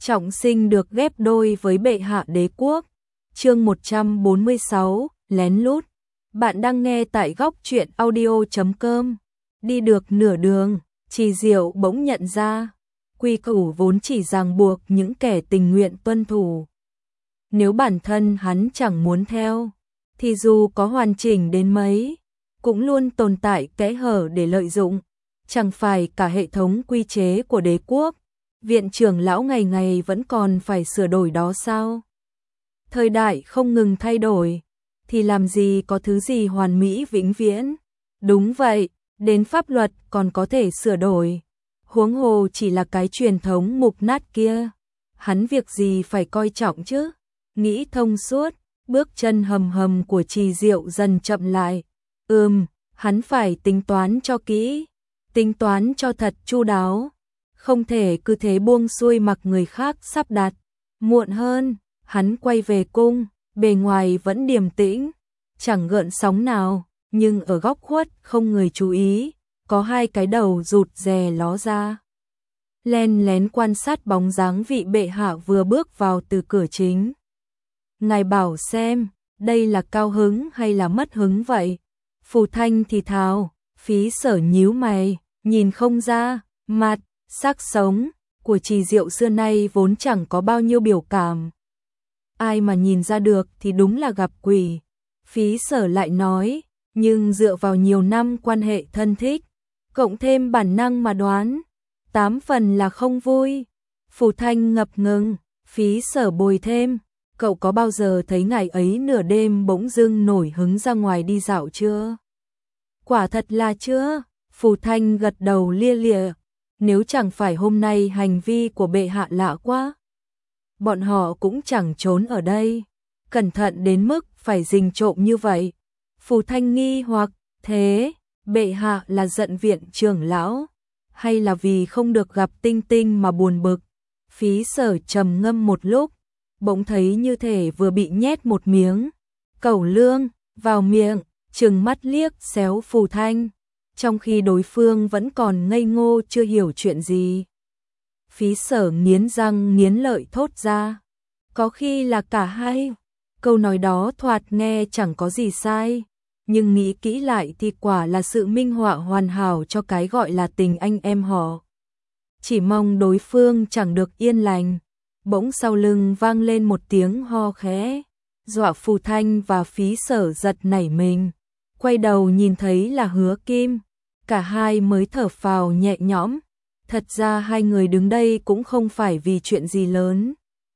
trọng sinh được ghép đôi với bệ hạ đế quốc. Chương 146, lén lút. Bạn đang nghe tại góc truyện audio.com. Đi được nửa đường, Trì Diệu bỗng nhận ra, quy củ vốn chỉ ràng buộc những kẻ tình nguyện tuân thủ. Nếu bản thân hắn chẳng muốn theo, thì dù có hoàn chỉnh đến mấy, cũng luôn tồn tại kẽ hở để lợi dụng. Chẳng phải cả hệ thống quy chế của đế quốc, viện trưởng lão ngày ngày vẫn còn phải sửa đổi đó sao? Thời đại không ngừng thay đổi, thì làm gì có thứ gì hoàn mỹ vĩnh viễn? Đúng vậy, đến pháp luật còn có thể sửa đổi. Huống hồ chỉ là cái truyền thống mục nát kia. Hắn việc gì phải coi trọng chứ? Nghĩ thông suốt, bước chân hầm hầm của Trì Diệu dần chậm lại. Hắn phải tính toán cho kỹ, tính toán cho thật chu đáo. Không thể cứ thế buông xuôi mặc người khác sắp đặt. Muộn hơn, hắn quay về cung, bề ngoài vẫn điềm tĩnh, chẳng gợn sóng nào, nhưng ở góc khuất không người chú ý, có hai cái đầu rụt rè ló ra. Len lén quan sát bóng dáng vị bệ hạ vừa bước vào từ cửa chính. Ngài bảo xem, đây là cao hứng hay là mất hứng vậy? Phù Thanh thì thào, Phí Sở nhíu mày, nhìn không ra, mặt, sắc sống của Trì Diệu xưa nay vốn chẳng có bao nhiêu biểu cảm. Ai mà nhìn ra được thì đúng là gặp quỷ. Phí Sở lại nói, nhưng dựa vào nhiều năm quan hệ thân thích, cộng thêm bản năng mà đoán, 8 phần là không vui. Phù Thanh ngập ngừng, Phí Sở bồi thêm, cậu có bao giờ thấy ngày ấy nửa đêm bỗng dưng nổi hứng ra ngoài đi dạo chưa? Quả thật là chưa. Phù Thanh gật đầu lia lịa, nếu chẳng phải hôm nay hành vi của bệ hạ lạ quá, bọn họ cũng chẳng trốn ở đây, cẩn thận đến mức phải rình trộm như vậy. Phù Thanh nghi hoặc, thế, bệ hạ là giận viện trưởng lão, hay là vì không được gặp Tinh Tinh mà buồn bực? Phí Sở trầm ngâm một lúc, bỗng thấy như thể vừa bị nhét một miếng cẩu lương vào miệng, trừng mắt liếc xéo Phù Thanh, trong khi đối phương vẫn còn ngây ngô chưa hiểu chuyện gì. Phí Sở nghiến răng nghiến lợi thốt ra, có khi là cả hai. Câu nói đó thoạt nghe chẳng có gì sai, nhưng nghĩ kỹ lại thì quả là sự minh họa hoàn hảo cho cái gọi là tình anh em họ. Chỉ mong đối phương chẳng được yên lành. Bỗng sau lưng vang lên một tiếng ho khẽ, dọa Phù Thanh và Phí Sở giật nảy mình. Quay đầu nhìn thấy là Hứa Kim, cả hai mới thở phào nhẹ nhõm. Thật ra hai người đứng đây cũng không phải vì chuyện gì lớn,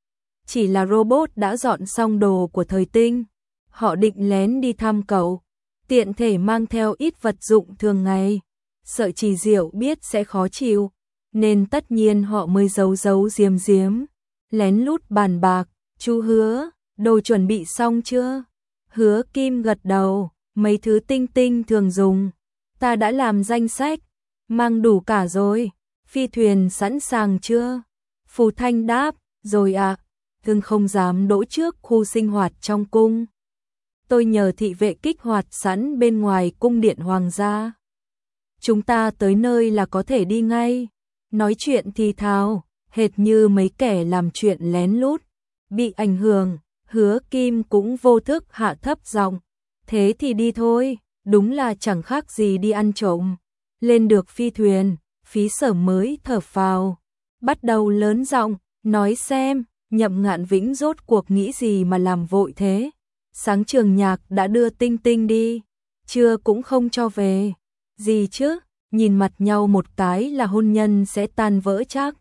chỉ là robot đã dọn xong đồ của Thời Tinh, họ định lén đi thăm cậu, tiện thể mang theo ít vật dụng thường ngày, sợ Trì Diệu biết sẽ khó chịu, nên tất nhiên họ mới giấu giấu giếm giếm, lén lút bàn bạc. Chú Hứa, đồ chuẩn bị xong chưa? Hứa Kim gật đầu, mấy thứ Tinh Tinh thường dùng, ta đã làm danh sách, mang đủ cả rồi. Phi thuyền sẵn sàng chưa? Phù Thanh đáp, rồi ạ. Thương không dám đỗ trước khu sinh hoạt trong cung. Tôi nhờ thị vệ kích hoạt sẵn bên ngoài cung điện hoàng gia. Chúng ta tới nơi là có thể đi ngay. Nói chuyện thì thào, hệt như mấy kẻ làm chuyện lén lút. Bị ảnh hưởng, Hứa Kim cũng vô thức hạ thấp giọng. Thế thì đi thôi, đúng là chẳng khác gì đi ăn trộm. Lên được phi thuyền, Phí Sở mới thở phào, bắt đầu lớn giọng, nói xem, Nhậm Ngạn Vĩnh rốt cuộc nghĩ gì mà làm vội thế? Sáng Trường Nhạc đã đưa Tinh Tinh đi, chưa cũng không cho về. Gì chứ, nhìn mặt nhau một cái là hôn nhân sẽ tan vỡ chắc.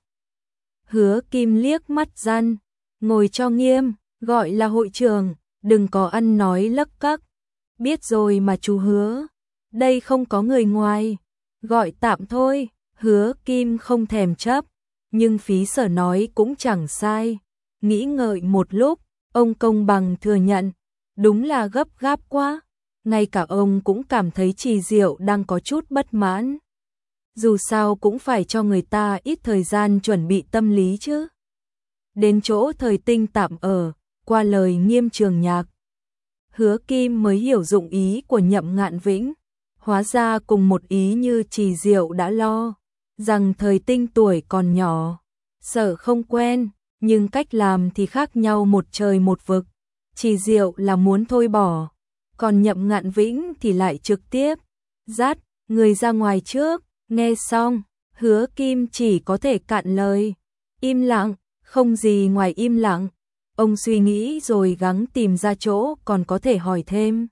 Hứa Kim liếc mắt răn, ngồi cho nghiêm, gọi là hội trường, đừng có ăn nói lấc cấc. Biết rồi mà chú Hứa, đây không có người ngoài, gọi tạm thôi. Hứa Kim không thèm chấp, nhưng Phí Sở nói cũng chẳng sai. Nghĩ ngợi một lúc, ông công bằng thừa nhận, đúng là gấp gáp quá. Ngay cả ông cũng cảm thấy Trì Diệu đang có chút bất mãn. Dù sao cũng phải cho người ta ít thời gian chuẩn bị tâm lý chứ. Đến chỗ Thời Tinh tạm ở, qua lời Nghiêm Trường Nhạc, Hứa Kim mới hiểu dụng ý của Nhậm Ngạn Vĩnh. Hóa ra cùng một ý như Trì Diệu đã lo, rằng Thời Tinh tuổi còn nhỏ, sợ không quen, nhưng cách làm thì khác nhau một trời một vực. Chỉ Diệu là muốn thôi bỏ, còn Nhậm Ngạn Vĩnh thì lại trực tiếp dắt người ra ngoài trước. Nghe xong, Hứa Kim chỉ có thể cạn lời, im lặng, không gì ngoài im lặng. Ông suy nghĩ rồi gắng tìm ra chỗ còn có thể hỏi thêm.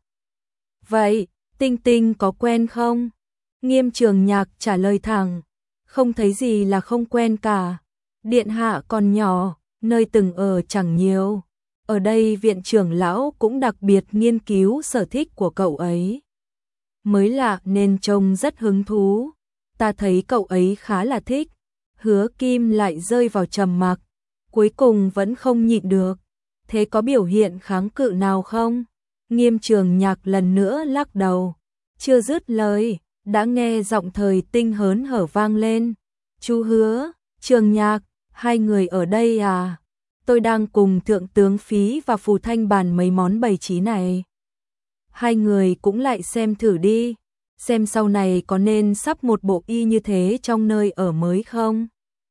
Vậy, Tinh Tinh có quen không? Nghiêm Trường Nhạc trả lời thẳng, không thấy gì là không quen cả. Điện hạ còn nhỏ, nơi từng ở chẳng nhiều. Ở đây viện trưởng lão cũng đặc biệt nghiên cứu sở thích của cậu ấy. Mới lạ nên trông rất hứng thú. Ta thấy cậu ấy khá là thích. Hứa Kim lại rơi vào trầm mặc, cuối cùng vẫn không nhịn được. Thế có biểu hiện kháng cự nào không? Nghiêm Trường Nhạc lần nữa lắc đầu. Chưa dứt lời, đã nghe giọng Thời Tinh hớn hở vang lên. Chú Hứa, Trường Nhạc, hai người ở đây à? Tôi đang cùng Thượng tướng Phí và Phù Thanh bàn mấy món bày trí này. Hai người cũng lại xem thử đi, xem sau này có nên sắp một bộ y như thế trong nơi ở mới không?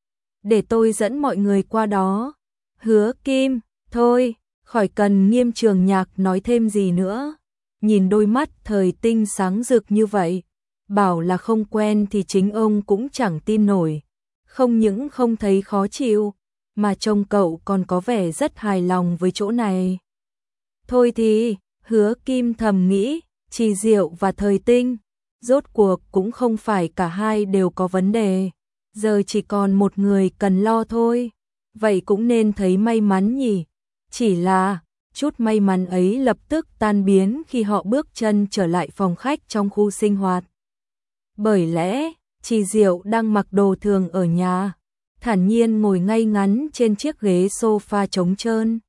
Để tôi dẫn mọi người qua đó. Hứa Kim, thôi, khỏi cần. Nghiêm Trường Nhạc nói thêm gì nữa. Nhìn đôi mắt Thời Tinh sáng rực như vậy, bảo là không quen thì chính ông cũng chẳng tin nổi. Không những không thấy khó chịu, mà trông cậu còn có vẻ rất hài lòng với chỗ này. Thôi thì, Hứa Kim thầm nghĩ, Chỉ Diệu và Thời Tinh, rốt cuộc cũng không phải cả hai đều có vấn đề. Giờ chỉ còn một người cần lo thôi. Vậy cũng nên thấy may mắn nhỉ. Chỉ là, chút may mắn ấy lập tức tan biến khi họ bước chân trở lại phòng khách trong khu sinh hoạt. Bởi lẽ, Chỉ Diệu đang mặc đồ thường ở nhà, thản nhiên ngồi ngay ngắn trên chiếc ghế sofa trống trơn.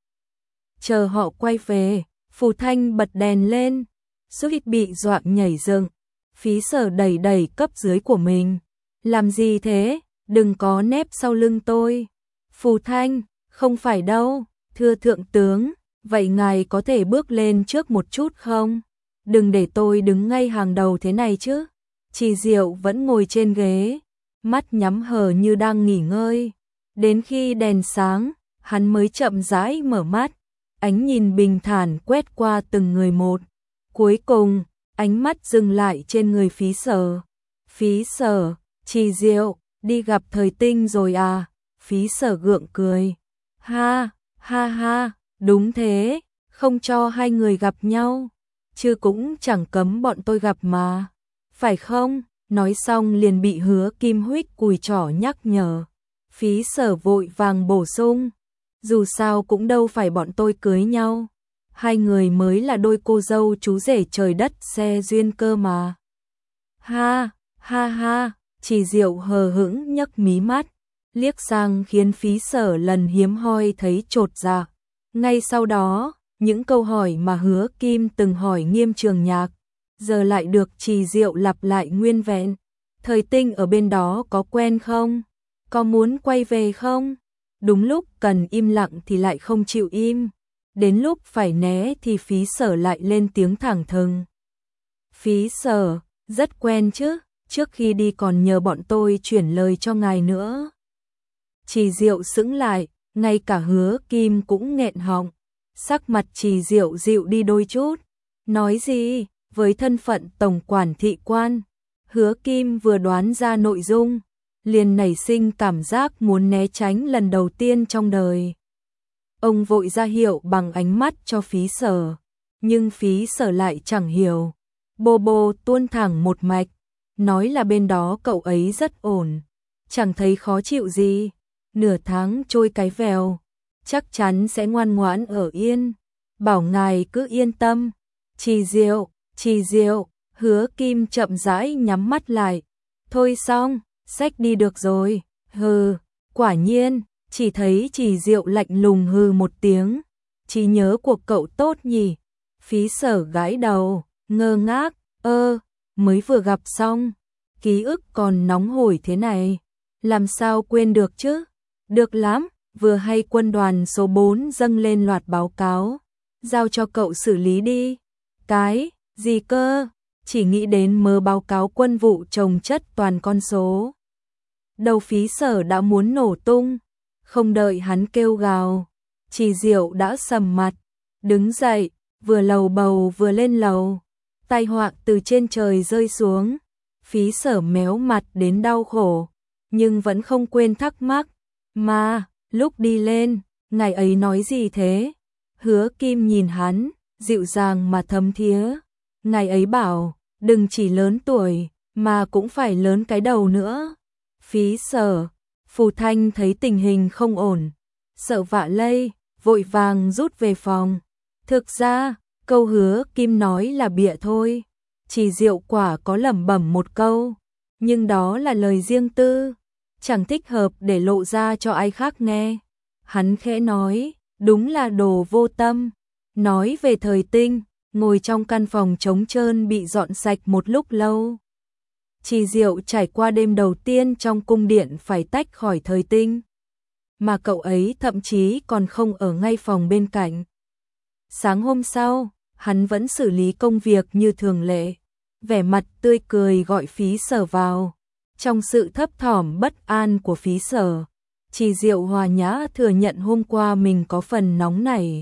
Chờ họ quay về, Phù Thanh bật đèn lên, suýt bị dọa nhảy dựng. Phí Sở đẩy đẩy cấp dưới của mình. Làm gì thế? Đừng có nép sau lưng tôi. Phù Thanh, không phải đâu, thưa thượng tướng, vậy ngài có thể bước lên trước một chút không? Đừng để tôi đứng ngay hàng đầu thế này chứ. Chỉ Diệu vẫn ngồi trên ghế, mắt nhắm hờ như đang nghỉ ngơi. Đến khi đèn sáng, hắn mới chậm rãi mở mắt, ánh nhìn bình thản quét qua từng người một. Cuối cùng, ánh mắt dừng lại trên người Phí Sở. Phí Sở, Chỉ Diệu, đi gặp Thời Tinh rồi à? Phí Sở gượng cười. Ha, ha ha, đúng thế, không cho hai người gặp nhau, chứ cũng chẳng cấm bọn tôi gặp mà. Phải không? Nói xong liền bị Hứa Kim huých cùi trỏ nhắc nhở. Phí Sở vội vàng bổ sung. Dù sao cũng đâu phải bọn tôi cưới nhau. Hai người mới là đôi cô dâu chú rể trời đất xe duyên cơ mà. Ha, ha ha, Chỉ Diệu hờ hững nhấc mí mắt, liếc sang khiến Phí Sở lần hiếm hoi thấy chột dạ. Ngay sau đó, những câu hỏi mà Hứa Kim từng hỏi Nghiêm Trường Nhạc, giờ lại được Chỉ Diệu lặp lại nguyên vẹn. Thời Tinh ở bên đó có quen không? Có muốn quay về không? Đúng lúc cần im lặng thì lại không chịu im. Đến lúc phải né thì Phí Sở lại lên tiếng thẳng thừng. Phí Sở, rất quen chứ, trước khi đi còn nhờ bọn tôi chuyển lời cho ngài nữa. Chỉ Diệu sững lại, ngay cả Hứa Kim cũng nghẹn họng. Sắc mặt Chỉ Diệu dịu đi đôi chút. Nói gì? Với thân phận tổng quản thị quan, Hứa Kim vừa đoán ra nội dung, liền nảy sinh cảm giác muốn né tránh lần đầu tiên trong đời. Ông vội ra hiệu bằng ánh mắt cho Phí Sở, nhưng Phí Sở lại chẳng hiểu. Bô bô tuôn thẳng một mạch, nói là bên đó cậu ấy rất ổn, chẳng thấy khó chịu gì. Nửa tháng trôi cái vèo, chắc chắn sẽ ngoan ngoãn ở yên. Bảo ngài cứ yên tâm. Chỉ Diệu, Chỉ Diệu, Hứa Kim chậm rãi nhắm mắt lại. Thôi xong, xách đi được rồi. Hừ, quả nhiên, chỉ thấy Chỉ Diệu lạnh lùng hừ một tiếng. Trí nhớ của cậu tốt nhỉ? Phí Sở gãi đầu, ngơ ngác, mới vừa gặp xong, ký ức còn nóng hổi thế này, làm sao quên được chứ? Được lắm, vừa hay quân đoàn số 4 dâng lên loạt báo cáo, giao cho cậu xử lý đi. Cái gì cơ? Chỉ nghĩ đến mớ báo cáo quân vụ chồng chất toàn con số. Đầu Phí Sở đã muốn nổ tung. Không đợi hắn kêu gào, Trì Diệu đã sầm mặt, đứng dậy, vừa lầu bầu vừa lên lầu. Tai họa từ trên trời rơi xuống, Phí Sở méo mặt đến đau khổ, nhưng vẫn không quên thắc mắc, mà, lúc đi lên, ngài ấy nói gì thế? Hứa Kim nhìn hắn, dịu dàng mà thấm thía, ngài ấy bảo, đừng chỉ lớn tuổi, mà cũng phải lớn cái đầu nữa. Phí Sở, Phù Thanh thấy tình hình không ổn, sợ vạ lây, vội vàng rút về phòng. Thực ra, câu Hứa Kim nói là bịa thôi. Trì Diệu quả có lẩm bẩm một câu, nhưng đó là lời riêng tư, chẳng thích hợp để lộ ra cho ai khác nghe. Hắn khẽ nói, đúng là đồ vô tâm. Nói về Thời Tinh, ngồi trong căn phòng trống trơn bị dọn sạch một lúc lâu. Trì Diệu trải qua đêm đầu tiên trong cung điện phải tách khỏi Thời Tinh, mà cậu ấy thậm chí còn không ở ngay phòng bên cạnh. Sáng hôm sau, hắn vẫn xử lý công việc như thường lệ, vẻ mặt tươi cười gọi Phí Sở vào. Trong sự thấp thỏm bất an của Phí Sở, Trì Diệu hòa nhã thừa nhận hôm qua mình có phần nóng nảy.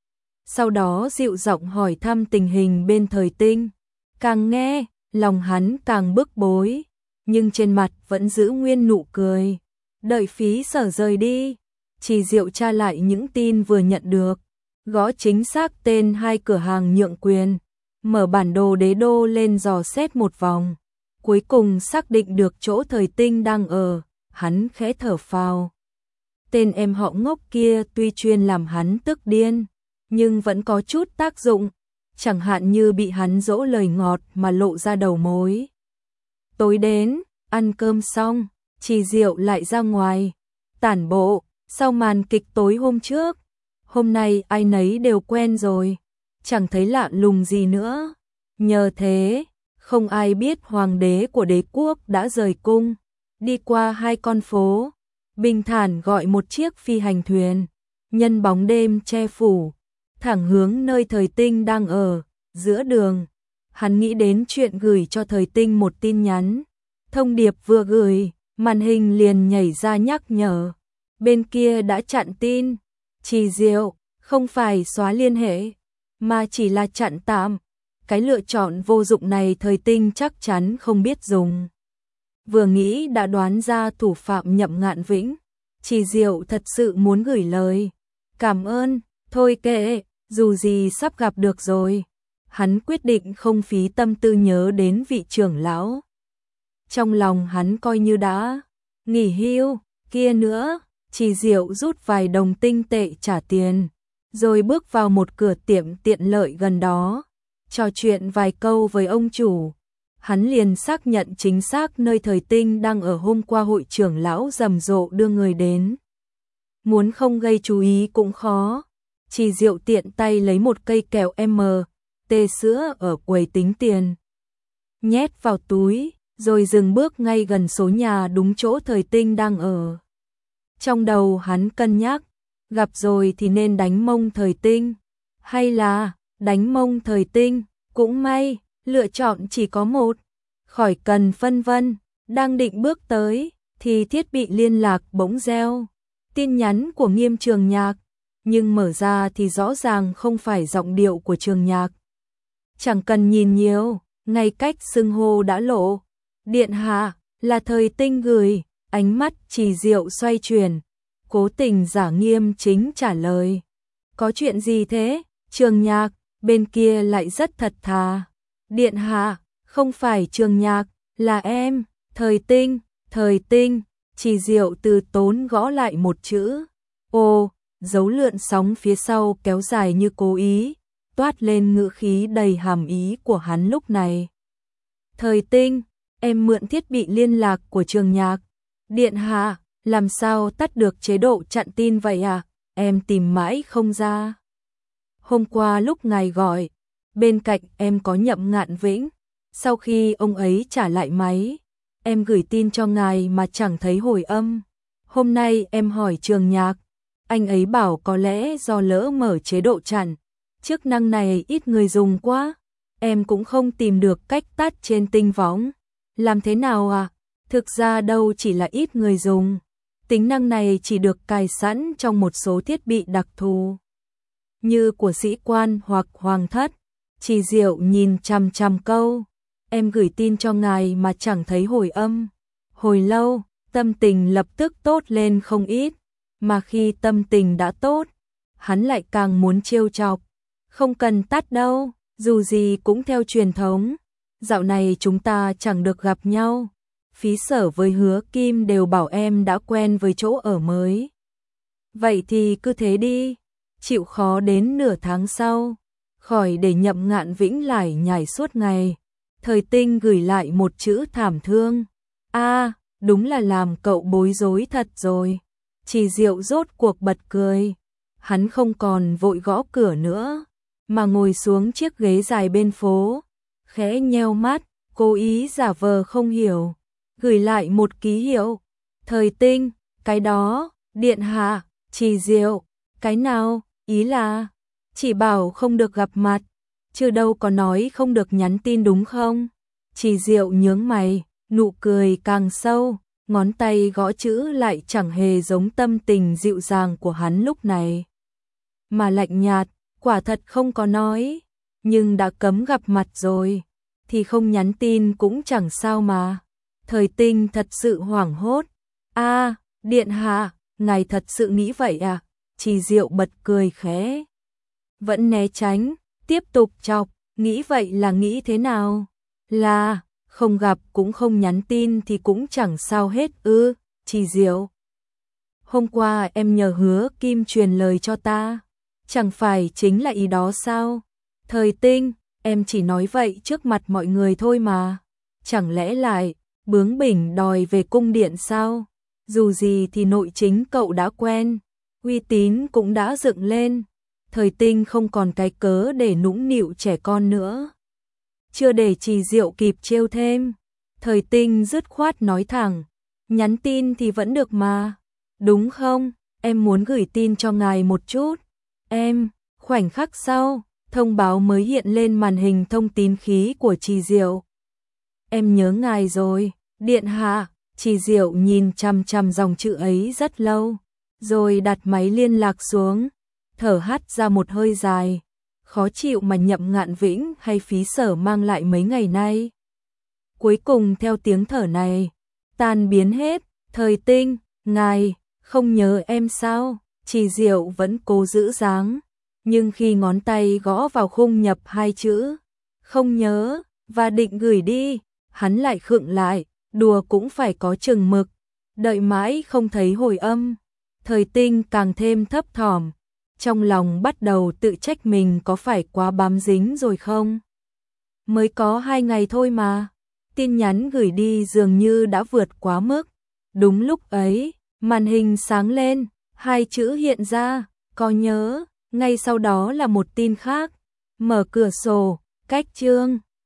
Sau đó dịu giọng hỏi thăm tình hình bên Thời Tinh. Càng nghe, lòng hắn càng bức bối, nhưng trên mặt vẫn giữ nguyên nụ cười. Đợi Phí Sở rời đi, Trì Diệu tra lại những tin vừa nhận được, gõ chính xác tên 2 cửa hàng nhượng quyền, mở bản đồ đế đô lên dò xét một vòng. Cuối cùng xác định được chỗ Thời Tinh đang ở, hắn khẽ thở phào. Tên em họ ngốc kia tuy chuyên làm hắn tức điên, nhưng vẫn có chút tác dụng, chẳng hạn như bị hắn dỗ lời ngọt mà lộ ra đầu mối. Tối đến, ăn cơm xong, Trì Diệu lại ra ngoài, tản bộ, sau màn kịch tối hôm trước. Hôm nay ai nấy đều quen rồi, chẳng thấy lạ lùng gì nữa. Nhờ thế, không ai biết hoàng đế của đế quốc đã rời cung, đi qua 2 con phố, bình thản gọi một chiếc phi hành thuyền, nhân bóng đêm che phủ, thẳng hướng nơi Thời Tinh đang ở. Giữa đường, hắn nghĩ đến chuyện gửi cho Thời Tinh một tin nhắn. Thông điệp vừa gửi, màn hình liền nhảy ra nhắc nhở. Bên kia đã chặn tin. Trì Diệu, không phải xóa liên hệ, mà chỉ là chặn tạm. Cái lựa chọn vô dụng này Thời Tinh chắc chắn không biết dùng. Vừa nghĩ đã đoán ra thủ phạm Nhậm Ngạn Vĩnh. Trì Diệu thật sự muốn gửi lời cảm ơn, thôi kệ, dù gì sắp gặp được rồi. Hắn quyết định không phí tâm tư nhớ đến vị trưởng lão. Trong lòng hắn coi như đã nghỉ hưu, kia nữa, Trì Diệu rút vài đồng tinh tệ trả tiền, rồi bước vào một cửa tiệm tiện lợi gần đó, trò chuyện vài câu với ông chủ. Hắn liền xác nhận chính xác nơi Thời Tinh đang ở hôm qua hội trưởng lão rầm rộ đưa người đến. Muốn không gây chú ý cũng khó. Trì Diệu tiện tay lấy một cây kẹo tê sữa ở quầy tính tiền, nhét vào túi, rồi dừng bước ngay gần số nhà đúng chỗ Thời Tinh đang ở. Trong đầu hắn cân nhắc, gặp rồi thì nên đánh mông Thời Tinh, hay là đánh mông Thời Tinh. Cũng may, lựa chọn chỉ có một, khỏi cần phân vân. Đang định bước tới, thì thiết bị liên lạc bỗng reo. Tin nhắn của Nghiêm Trường Nhạc, nhưng mở ra thì rõ ràng không phải giọng điệu của Trường Nhạc. Chẳng cần nhìn nhiều, ngay cách xưng hô đã lộ. Điện hạ, là Thời Tinh gửi. Ánh mắt Trì Diệu xoay chuyển, cố tình giả nghiêm chính trả lời. Có chuyện gì thế? Trường Nhạc, bên kia lại rất thật thà. Điện hạ, không phải Trường Nhạc, là em, Thời Tinh, Thời Tinh. Trì Diệu từ tốn gõ lại một chữ. Ô, dấu lượn sóng phía sau kéo dài như cố ý, toát lên ngữ khí đầy hàm ý của hắn lúc này. Thời Tinh, em mượn thiết bị liên lạc của Trường Nhạc. Điện hạ, làm sao tắt được chế độ chặn tin vậy à? Em tìm mãi không ra. Hôm qua lúc ngài gọi, bên cạnh em có Nhậm Ngạn Vĩnh. Sau khi ông ấy trả lại máy, em gửi tin cho ngài mà chẳng thấy hồi âm. Hôm nay em hỏi Trường Nhạc, anh ấy bảo có lẽ do lỡ mở chế độ chặn, chức năng này ít người dùng quá. Em cũng không tìm được cách tắt trên tinh võng. Làm thế nào à? Thực ra đâu chỉ là ít người dùng. Tính năng này chỉ được cài sẵn trong một số thiết bị đặc thù, như của sĩ quan hoặc hoàng thất. Trì Diệu nhìn chằm chằm câu, em gửi tin cho ngài mà chẳng thấy hồi âm. Hồi lâu, tâm tình lập tức tốt lên không ít, mà khi tâm tình đã tốt, hắn lại càng muốn trêu chọc. Không cần tắt đâu, dù gì cũng theo truyền thống. Dạo này chúng ta chẳng được gặp nhau. Phí Sở với Hứa Kim đều bảo em đã quen với chỗ ở mới. Vậy thì cứ thế đi, chịu khó đến nửa tháng sau, khỏi để Nhậm Ngạn Vĩnh lải nhải suốt ngày. Thời Tinh gửi lại một chữ thảm thương. Đúng là làm cậu bối rối thật rồi. Trì Diệu rốt cuộc bật cười. Hắn không còn vội gõ cửa nữa, mà ngồi xuống chiếc ghế dài bên phố, khẽ nheo mắt, cố ý giả vờ không hiểu, gửi lại một ký hiệu. Thời Tinh, cái đó, điện hạ. Trì Diệu, cái nào, ý là chỉ bảo không được gặp mặt, chứ đâu có nói không được nhắn tin đúng không? Trì Diệu nhướng mày, nụ cười càng sâu, ngón tay gõ chữ lại chẳng hề giống tâm tình dịu dàng của hắn lúc này, mà lạnh nhạt. Quả thật không có nói, nhưng đã cấm gặp mặt rồi, thì không nhắn tin cũng chẳng sao mà. Thời Tinh thật sự hoảng hốt. Điện hạ, ngài thật sự nghĩ vậy à? Trì Diệu bật cười khẽ, vẫn né tránh, tiếp tục chọc, nghĩ vậy là nghĩ thế nào? Là, không gặp cũng không nhắn tin thì cũng chẳng sao hết ư? Trì Diệu, hôm qua em nhờ Hứa Kim truyền lời cho ta, chẳng phải chính là ý đó sao? Thời Tinh, em chỉ nói vậy trước mặt mọi người thôi mà, chẳng lẽ lại bướng bỉnh đòi về cung điện sao? Dù gì thì nội chính cậu đã quen, uy tín cũng đã dựng lên. Thời Tinh không còn cái cớ để nũng nịu trẻ con nữa. Chưa để Trì Diệu kịp trêu thêm, Thời Tinh dứt khoát nói thẳng, nhắn tin thì vẫn được mà, đúng không? Em muốn gửi tin cho ngài một chút. Em, khoảnh khắc sau, thông báo mới hiện lên màn hình thông tín khí của Trì Diệu. Em nhớ ngài rồi, điện hạ. Trì Diệu nhìn chằm chằm dòng chữ ấy rất lâu, rồi đặt máy liên lạc xuống, thở hắt ra một hơi dài, khó chịu mà Nhậm Ngạn Vĩnh hay Phí Sở mang lại mấy ngày nay. Cuối cùng theo tiếng thở này, tan biến hết. Thời Tinh, ngài không nhớ em sao? Trì Diệu vẫn cố giữ dáng, nhưng khi ngón tay gõ vào khung nhập hai chữ không nhớ và định gửi đi, hắn lại khựng lại. Đùa cũng phải có chừng mực. Đợi mãi không thấy hồi âm, Thời Tinh càng thêm thấp thỏm, trong lòng bắt đầu tự trách mình có phải quá bám dính rồi không? Mới có 2 ngày thôi mà, tin nhắn gửi đi dường như đã vượt quá mức. Đúng lúc ấy, màn hình sáng lên, 2 chữ hiện ra, có nhớ, ngay sau đó là một tin khác. Mở cửa sổ, cách chương.